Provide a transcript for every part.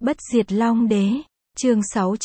Bất diệt Long Đế, chương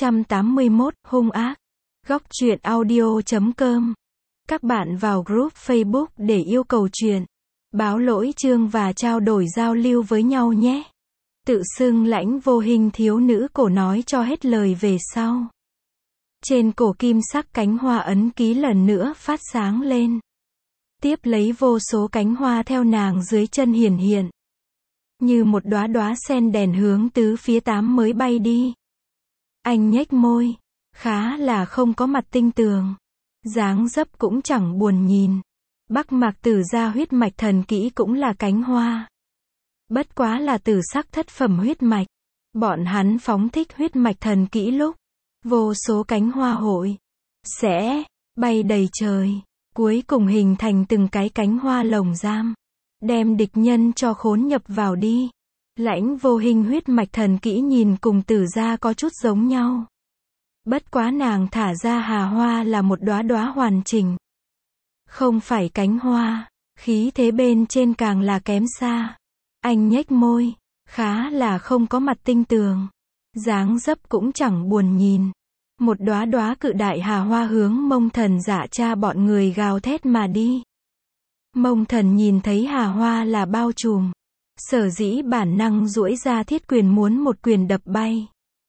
681, hung ác. Góc truyện audio.com. Các bạn vào group Facebook để yêu cầu truyện, báo lỗi chương và trao đổi giao lưu với nhau nhé. Tự xưng Lãnh Vô Hình thiếu nữ cổ nói cho hết lời về sau. Trên cổ kim sắc cánh hoa ấn ký lần nữa phát sáng lên. Tiếp lấy vô số cánh hoa theo nàng dưới chân hiển hiện. Như một đóa đóa sen đèn hướng tứ phía tám mới bay đi. Anh nhếch môi, khá là không có mặt tinh tường. Dáng dấp cũng chẳng buồn nhìn. Bắc Mạc Tử gia huyết mạch thần kỹ cũng là cánh hoa. Bất quá là tử sắc thất phẩm huyết mạch. Bọn hắn phóng thích huyết mạch thần kỹ lúc vô số cánh hoa hội sẽ bay đầy trời, cuối cùng hình thành từng cái cánh hoa lồng giam, đem địch nhân cho khốn nhập vào đi. Lãnh Vô Hình huyết mạch thần kỹ nhìn cùng Tử gia có chút giống nhau. Bất quá nàng thả ra hà hoa là một đóa đóa hoàn chỉnh. Không phải cánh hoa, khí thế bên trên càng là kém xa. Anh nhếch môi, khá là không có mặt tinh tường. Dáng dấp cũng chẳng buồn nhìn. Một đóa đóa cự đại hà hoa hướng Mông Thần Dạ Cha bọn người gào thét mà đi. Mông Thần nhìn thấy hà hoa là bao trùm. Sở dĩ bản năng duỗi ra thiết quyền muốn một quyền đập bay.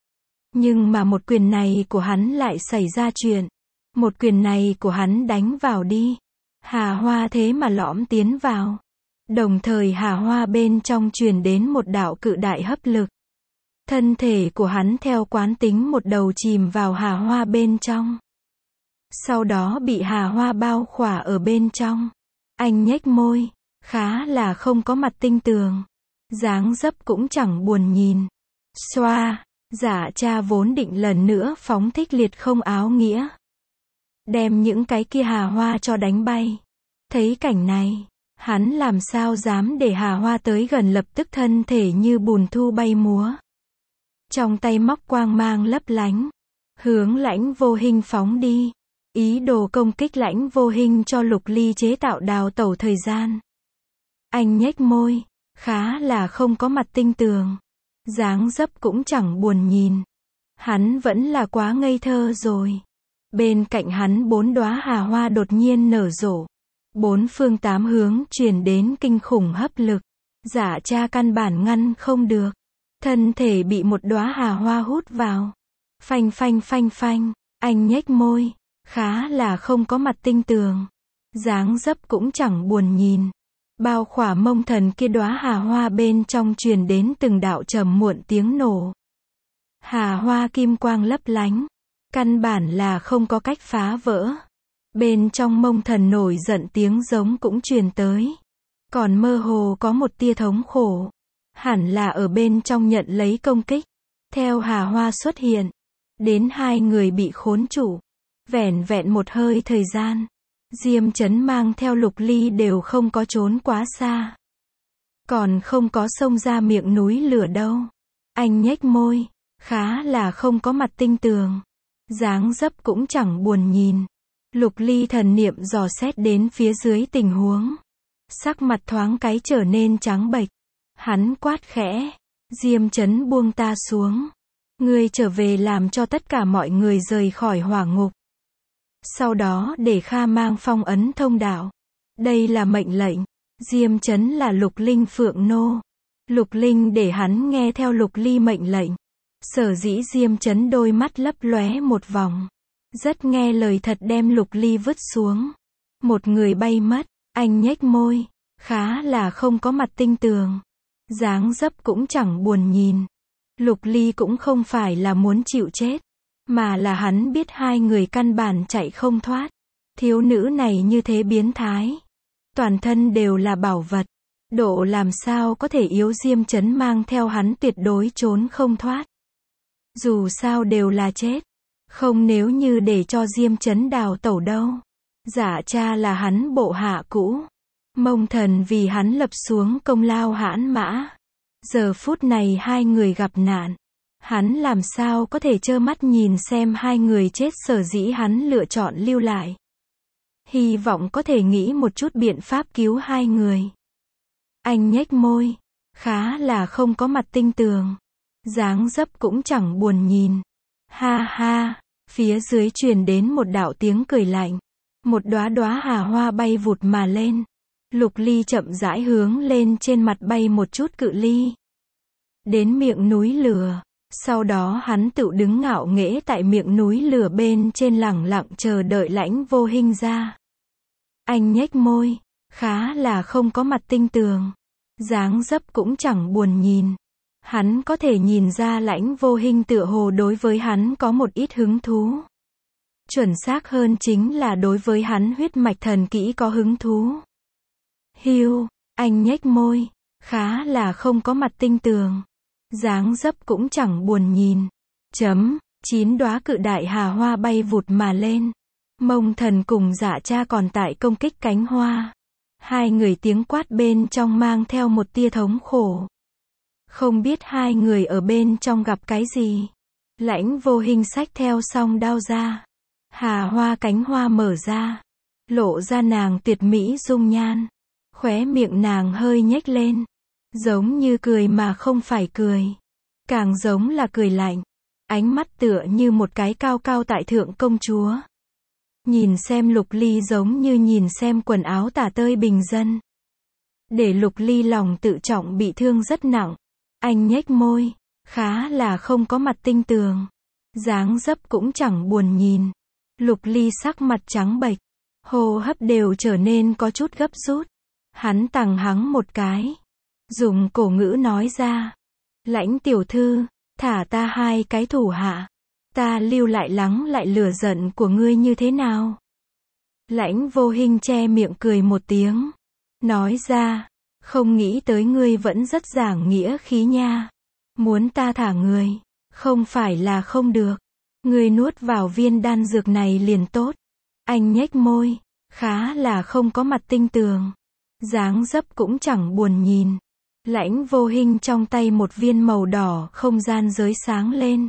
Nhưng mà một quyền này của hắn lại xảy ra chuyện. Một quyền này của hắn đánh vào đi. Hà hoa thế mà lõm tiến vào. Đồng thời hà hoa bên trong truyền đến một đạo cự đại hấp lực. Thân thể của hắn theo quán tính một đầu chìm vào hà hoa bên trong. Sau đó bị hà hoa bao khỏa ở bên trong. Anh nhếch môi, khá là không có mặt tinh tường. Dáng dấp cũng chẳng buồn nhìn. Xoa, Dạ Cha vốn định lần nữa phóng thích liệt không áo nghĩa. Đem những cái kia hà hoa cho đánh bay. Thấy cảnh này, hắn làm sao dám để hà hoa tới gần, lập tức thân thể như bùn thu bay múa. Trong tay móc quang mang lấp lánh. Hướng Lãnh Vô Hình phóng đi. Ý đồ công kích Lãnh Vô Hình cho Lục Ly chế tạo đào tẩu thời gian. Anh nhếch môi, khá là không có mặt tinh tường. Dáng dấp cũng chẳng buồn nhìn. Hắn vẫn là quá ngây thơ rồi. Bên cạnh hắn bốn đóa hà hoa đột nhiên nở rộ. Bốn phương tám hướng truyền đến kinh khủng hấp lực. Dạ Cha căn bản ngăn không được. Thân thể bị một đóa hà hoa hút vào. Phanh phanh phanh phanh. Anh nhếch môi, khá là không có mặt tinh tường. Dáng dấp cũng chẳng buồn nhìn. Bao khỏa Mông Thần kia đóa hà hoa bên trong truyền đến từng đạo trầm muộn tiếng nổ. Hà hoa kim quang lấp lánh. Căn bản là không có cách phá vỡ. Bên trong Mông Thần nổi giận tiếng giống cũng truyền tới. Còn mơ hồ có một tia thống khổ. Hẳn là ở bên trong nhận lấy công kích. Theo hà hoa xuất hiện. Đến hai người bị khốn trụ. Vẻn vẹn một hơi thời gian. Diêm Chấn mang theo Lục Ly đều không có trốn quá xa. Còn không có xông ra miệng núi lửa đâu. Anh nhếch môi, khá là không có mặt tinh tường. Dáng dấp cũng chẳng buồn nhìn. Lục Ly thần niệm dò xét đến phía dưới tình huống. Sắc mặt thoáng cái trở nên trắng bệch. Hắn quát khẽ. Diêm Chấn buông ta xuống. Ngươi trở về làm cho tất cả mọi người rời khỏi hỏa ngục. Sau đó để Kha mang phong ấn thông đạo. Đây là mệnh lệnh. Diêm Chấn là Lục Linh Phượng Nô. Lục Linh để hắn nghe theo Lục Ly mệnh lệnh. Sở dĩ Diêm Chấn đôi mắt lấp lóe một vòng. Rất nghe lời thật đem Lục Ly vứt xuống. Một người bay mất. Anh nhếch môi, khá là không có mặt tinh tường. Dáng dấp cũng chẳng buồn nhìn. Lục Ly cũng không phải là muốn chịu chết. Mà là hắn biết hai người căn bản chạy không thoát. Thiếu nữ này như thế biến thái. Toàn thân đều là bảo vật. Độ làm sao có thể yếu. Diêm Chấn mang theo hắn tuyệt đối trốn không thoát. Dù sao đều là chết. Không nếu như để cho Diêm Chấn đào tẩu đâu. Dạ Cha là hắn bộ hạ cũ. Mông Thần vì hắn lập xuống công lao hãn mã. Giờ phút này hai người gặp nạn. Hắn làm sao có thể trơ mắt nhìn xem hai người chết, sở dĩ hắn lựa chọn lưu lại. Hy vọng có thể nghĩ một chút biện pháp cứu hai người. Anh nhếch môi, khá là không có mặt tinh tường. dáng dấp cũng chẳng buồn nhìn. Ha ha, phía dưới truyền đến một đạo tiếng cười lạnh. Một đóa đóa hà hoa bay vụt mà lên. Lục Ly chậm rãi hướng lên trên mặt bay một chút cự ly. Đến miệng núi lửa. Sau đó hắn tự đứng ngạo nghễ tại miệng núi lửa bên trên lẳng lặng chờ đợi Lãnh Vô Hinh ra. Anh nhếch môi, khá là không có mặt tinh tường. Dáng dấp cũng chẳng buồn nhìn. Hắn có thể nhìn ra Lãnh Vô Hinh tựa hồ đối với hắn có một ít hứng thú. Chuẩn xác hơn chính là đối với hắn huyết mạch thần kỹ có hứng thú. Hiu, anh nhếch môi, khá là không có mặt tinh tường. Dáng dấp cũng chẳng buồn nhìn. 9 đóa cự đại hà hoa bay vụt mà lên. Mông Thần cùng Dạ Cha còn tại công kích cánh hoa. Hai người tiếng quát bên trong mang theo một tia thống khổ. Không biết hai người ở bên trong gặp cái gì. Lãnh Vô Hinh xách theo song đao ra. Hà hoa cánh hoa mở ra. Lộ ra nàng tuyệt mỹ dung nhan. Khóe miệng nàng hơi nhếch lên. Giống như cười mà không phải cười. Càng giống là cười lạnh. Ánh mắt tựa như một cái cao cao tại thượng công chúa. Nhìn xem Lục Ly giống như nhìn xem quần áo tả tơi bình dân. Để Lục Ly lòng tự trọng bị thương rất nặng. Anh nhếch môi, khá là không có mặt tinh tường. Dáng dấp cũng chẳng buồn nhìn. Lục Ly sắc mặt trắng bệch. Hô hấp đều trở nên có chút gấp rút. Hắn tằng hắng một cái. Dùng cổ ngữ nói ra. Lãnh tiểu thư, thả ta hai cái thủ hạ. Ta lưu lại lắng lại lửa giận của ngươi như thế nào? Lãnh Vô Hinh che miệng cười một tiếng. Nói ra, không nghĩ tới ngươi vẫn rất giảng nghĩa khí nha. Muốn ta thả người, không phải là không được. Ngươi nuốt vào viên đan dược này liền tốt. Anh nhếch môi, khá là không có mặt tinh tường. Dáng dấp cũng chẳng buồn nhìn. Lãnh Vô Hinh trong tay một viên màu đỏ không gian giới sáng lên.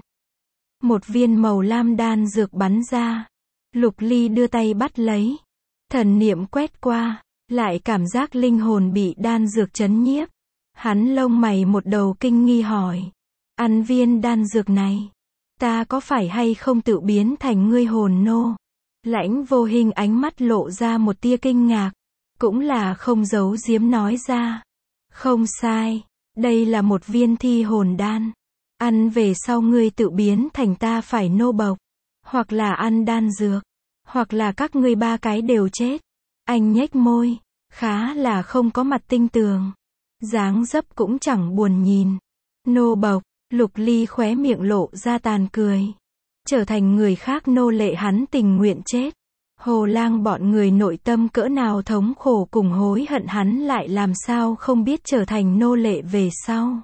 Một viên màu lam đan dược bắn ra. Lục Ly đưa tay bắt lấy. Thần niệm quét qua, lại cảm giác linh hồn bị đan dược chấn nhiếp. Hắn lông mày một đầu kinh nghi hỏi. Ăn viên đan dược này, ta có phải hay không tự biến thành ngươi hồn nô? Lãnh Vô Hinh ánh mắt lộ ra một tia kinh ngạc. Cũng là không giấu giếm nói ra. Không sai, đây là một viên thi hồn đan. Ăn về sau ngươi tự biến thành ta phải nô bộc. Hoặc là ăn đan dược. Hoặc là các ngươi ba cái đều chết. Anh nhếch môi, khá là không có mặt tinh tường. Dáng dấp cũng chẳng buồn nhìn. Nô bộc, Lục Ly khóe miệng lộ ra tàn cười. Trở thành người khác nô lệ hắn tình nguyện chết. Hồ Lang bọn người nội tâm cỡ nào thống khổ cùng hối hận hắn lại làm sao không biết trở thành nô lệ về sau.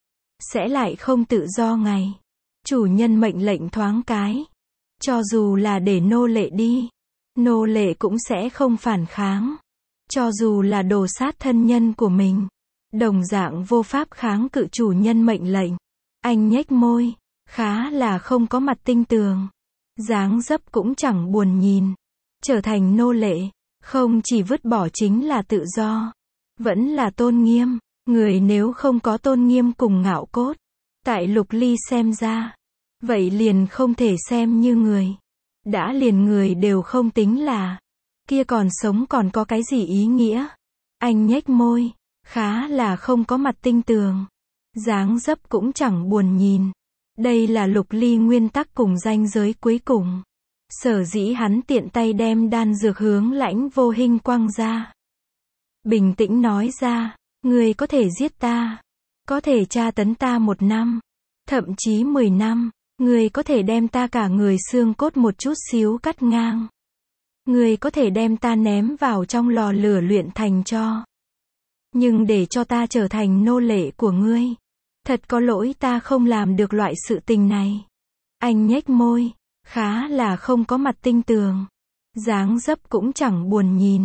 Sẽ lại không tự do ngày. Chủ nhân mệnh lệnh thoáng cái. Cho dù là để nô lệ đi. Nô lệ cũng sẽ không phản kháng. Cho dù là đồ sát thân nhân của mình. Đồng dạng vô pháp kháng cự chủ nhân mệnh lệnh. Anh nhếch môi. Khá là không có mặt tinh tường. Dáng dấp cũng chẳng buồn nhìn. Trở thành nô lệ. Không chỉ vứt bỏ chính là tự do. Vẫn là tôn nghiêm. Người nếu không có tôn nghiêm cùng ngạo cốt. Tại Lục Ly xem ra. Vậy liền không thể xem như người. Đã liền người đều không tính là. Kia còn sống còn có cái gì ý nghĩa. Anh nhếch môi. Khá là không có mặt tinh tường. Dáng dấp cũng chẳng buồn nhìn. Đây là Lục Ly nguyên tắc cùng ranh giới cuối cùng. Sở dĩ hắn tiện tay đem đan dược hướng Lãnh Vô Hinh quăng ra. Bình tĩnh nói ra. Ngươi có thể giết ta. Có thể tra tấn ta 1 năm. Thậm chí 10 năm. Ngươi có thể đem ta cả người xương cốt một chút xíu cắt ngang. Ngươi có thể đem ta ném vào trong lò lửa luyện thành tro. Nhưng để cho ta trở thành nô lệ của ngươi. Thật có lỗi ta không làm được loại sự tình này. Anh nhếch môi. Khá là không có mặt tinh tường. Dáng dấp cũng chẳng buồn nhìn.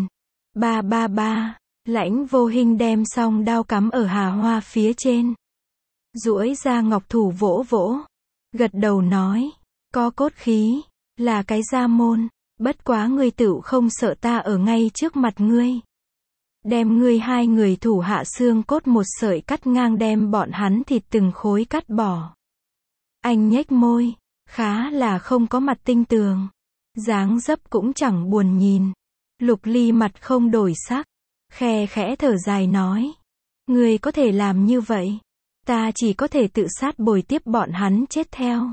Ba. Lãnh Vô Hinh đem song đao cắm ở hà hoa phía trên. Duỗi ra ngọc thủ vỗ vỗ. Gật đầu nói. Có cốt khí. Là cái gia môn. Bất quá ngươi tựu không sợ ta ở ngay trước mặt ngươi. Đem ngươi hai người thủ hạ xương cốt một sợi cắt ngang đem bọn hắn thịt từng khối cắt bỏ. Anh nhếch môi, khá là không có mặt tinh tường. Dáng dấp cũng chẳng buồn nhìn. Lục Ly mặt không đổi sắc, khe khẽ thở dài nói. Ngươi có thể làm như vậy. Ta chỉ có thể tự sát bồi tiếp bọn hắn chết theo.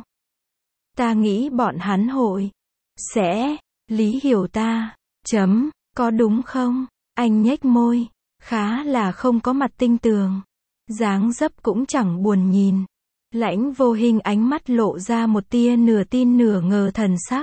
Ta nghĩ bọn hắn hội sẽ lý hiểu ta. Có đúng không? Anh nhếch môi, khá là không có mặt tinh tường. Dáng dấp cũng chẳng buồn nhìn. Lãnh Vô Hình ánh mắt lộ ra một tia nửa tin nửa ngờ thần sắc.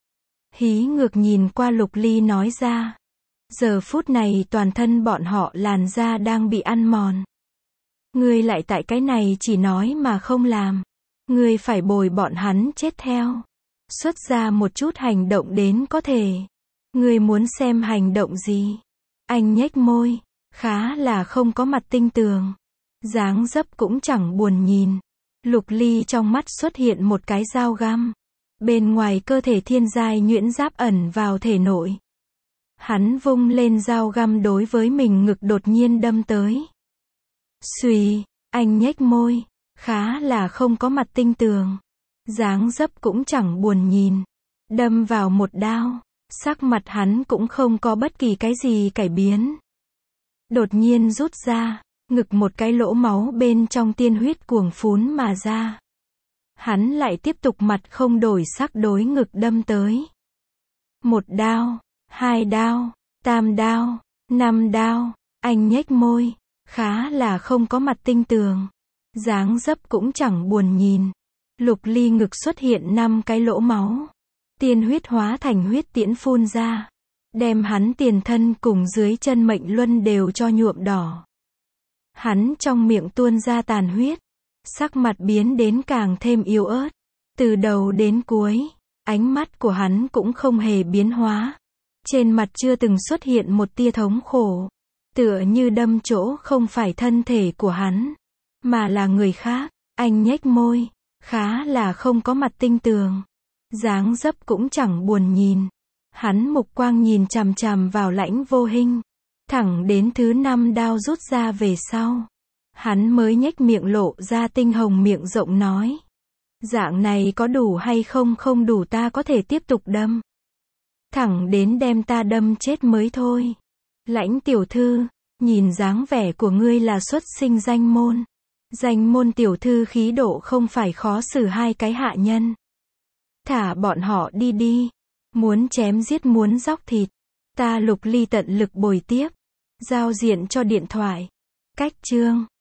Hí ngược nhìn qua Lục Ly nói ra. Giờ phút này toàn thân bọn họ làn da đang bị ăn mòn. Ngươi lại tại cái này chỉ nói mà không làm. Ngươi phải bồi bọn hắn chết theo. Xuất ra một chút hành động đến có thể. Ngươi muốn xem hành động gì? Anh nhếch môi, khá là không có mặt tinh tường. Dáng dấp cũng chẳng buồn nhìn. Lục Ly trong mắt xuất hiện một cái dao găm. Bên ngoài cơ thể thiên giai nhuyễn giáp ẩn vào thể nội. Hắn vung lên dao găm đối với mình ngực đột nhiên đâm tới. Xùy, anh nhếch môi, khá là không có mặt tinh tường. Dáng dấp cũng chẳng buồn nhìn. Đâm vào một đao, sắc mặt hắn cũng không có bất kỳ cái gì cải biến. Đột nhiên rút ra, ngực một cái lỗ máu bên trong tiên huyết cuồng phún mà ra. Hắn lại tiếp tục mặt không đổi sắc đối ngực đâm tới. 1 đao, 2 đao, 3 đao, 5 đao, anh nhếch môi, khá là không có mặt tinh tường. Dáng dấp cũng chẳng buồn nhìn. Lục Ly ngực xuất hiện 5 cái lỗ máu. Tiên huyết hóa thành huyết tiễn phun ra. Đem hắn tiền thân cùng dưới chân mệnh luân đều cho nhuộm đỏ. Hắn trong miệng tuôn ra tàn huyết. Sắc mặt biến đến càng thêm yếu ớt. Từ đầu đến cuối, ánh mắt của hắn cũng không hề biến hóa. Trên mặt chưa từng xuất hiện một tia thống khổ. Tựa như đâm chỗ không phải thân thể của hắn, mà là người khác. Anh nhếch môi, khá là không có mặt tinh tường. Dáng dấp cũng chẳng buồn nhìn. Hắn mục quang nhìn chằm chằm vào Lãnh Vô Hình. Thẳng đến thứ 5 đao rút ra về sau. Hắn mới nhếch miệng lộ ra tinh hồng miệng rộng nói. Dạng này có đủ hay không? Không đủ, ta có thể tiếp tục đâm. Thẳng đến đem ta đâm chết mới thôi. Lãnh tiểu thư, nhìn dáng vẻ của ngươi là xuất sinh danh môn. Danh môn tiểu thư khí độ không phải khó xử hai cái hạ nhân. Thả bọn họ đi đi. Muốn chém giết muốn dóc thịt. Ta Lục Ly tận lực bồi tiếp. Giao diện cho điện thoại. Cách chương